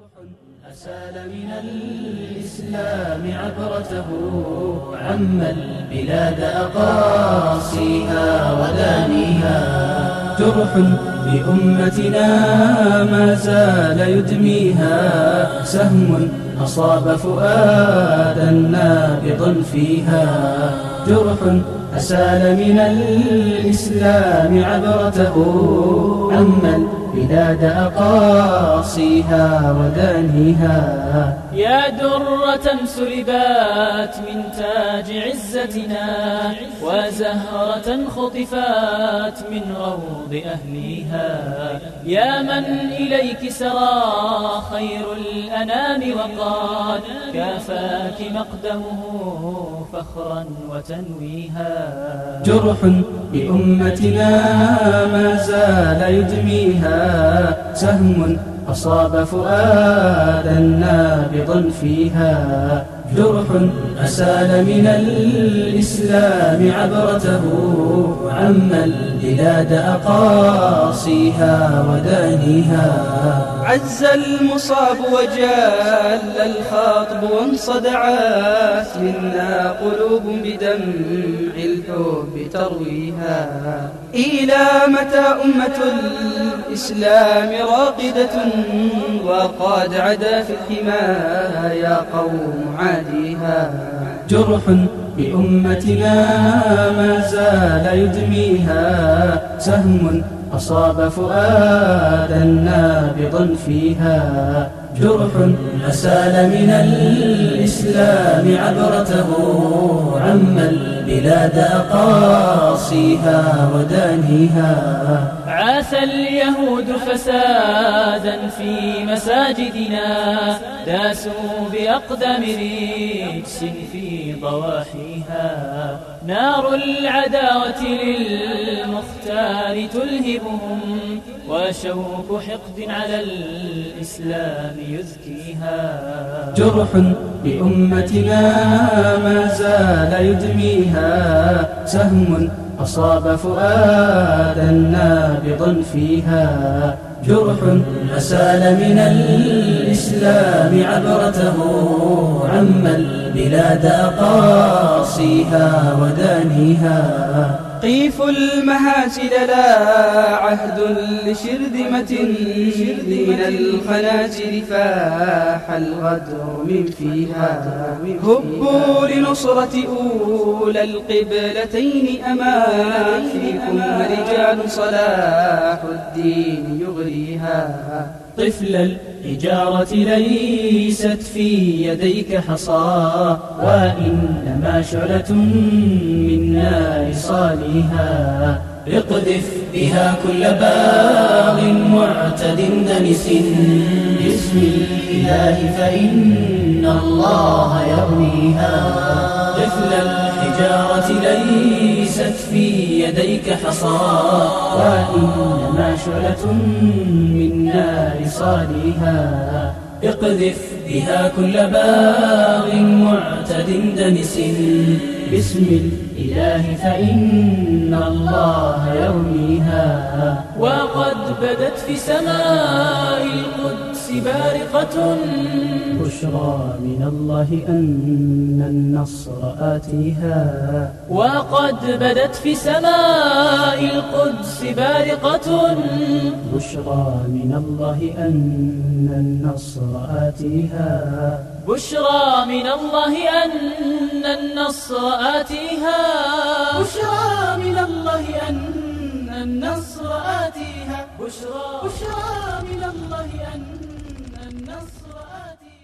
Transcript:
أسال من الإسلام عبرته عم البلاد أقاصيها ودانيها جرح بأمتنا ما زال يدميها سهم أصاب فؤادا نابضا فيها جرح أسال من الإسلام عبرته عم البلاد أقاصيها ودانيها يا درة سلبات من تاج عزتنا وزهرة خطفات من روض أهليها يا من إليك سرى خير الأنام وقد كافاك مقدمه فخرا وتنويها جرح بأمتنا ما زال يدميها سهم أصاب فؤادا نابضا فيها جرح أسال من الإسلام عبرته عم البلاد أقاصيها ودانيها عز المصاب وجال الخاطب وانصدعت منا قلوب بدمع الحب ترويها إلى متى أمة الإسلام راقدة وقد عدا في الحمايا قوم عاديها جرح بأمتنا ما زال يدميها سهم أصاب فؤادا نابضا فيها جرح أسال من الإسلام عبرته عم البلاد أقاصيها ودانيها عاث اليهود فسادا في مساجدنا داسوا بأقدم رجس في ضواحيها نار العداوة للمختار تلهبهم وشوك حقد على الإسلام يزكيها جرح بأمتنا ما زال يدميها سهم أصاب فؤادا نابضا فيها جرح أسال من الإسلام عبرته عم البلاد أقاصيها ودانيها قيف المهاسل لا عهد لشرذمة من الخنازر فاح الغدر من فيها هبوا لنصرة أولى القبلتين أمان فيكم رجال صلاح الدين يغريها طفل الحجارة ليست في يديك حصى وإنما شعلة من نار صالها اقذف بها كل باغ معتد دنس باسم الإله فإن الله يرميها طفل الحجارة ليست في يديك حصى وإنما شعلة من نار صالها اقذف بها كل باغ معتد دنس باسم الإله فإن الله يرميها وقد بدت في سماء القدس بارقة بشرى من الله أن النصر آتيها وقد بدت في سماء القدس بارقة بشرى من الله أن النصر آتيها بشرى من الله أن النصر آتيها بشرى من الله أن النصر آتيها بشرى بشرى من الله أن النصر آتيها.